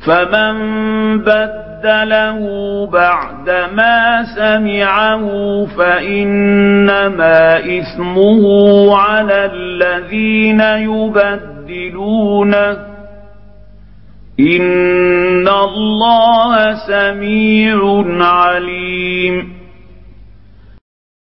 فمن بدله بعدما سمعه فإنما إثمه على الذين يبدلونه إن الله سميع عليم.